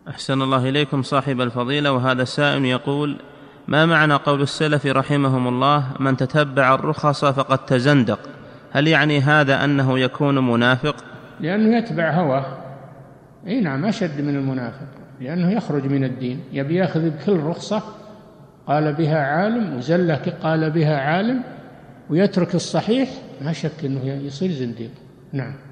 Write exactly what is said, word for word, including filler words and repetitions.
أحسن الله إليكم صاحب الفضيلة. وهذا سائل يقول: ما معنى قول السلف رحمهم الله: من تتبع الرخص فقد تزندق؟ هل يعني هذا أنه يكون منافق؟ لأنه يتبع هواه. أي نعم، أشد من المنافق، لأنه يخرج من الدين، يبي يأخذ بكل رخصة قال بها عالم وزلة قال بها عالم ويترك الصحيح، ما شك أنه يصير زنديق. نعم.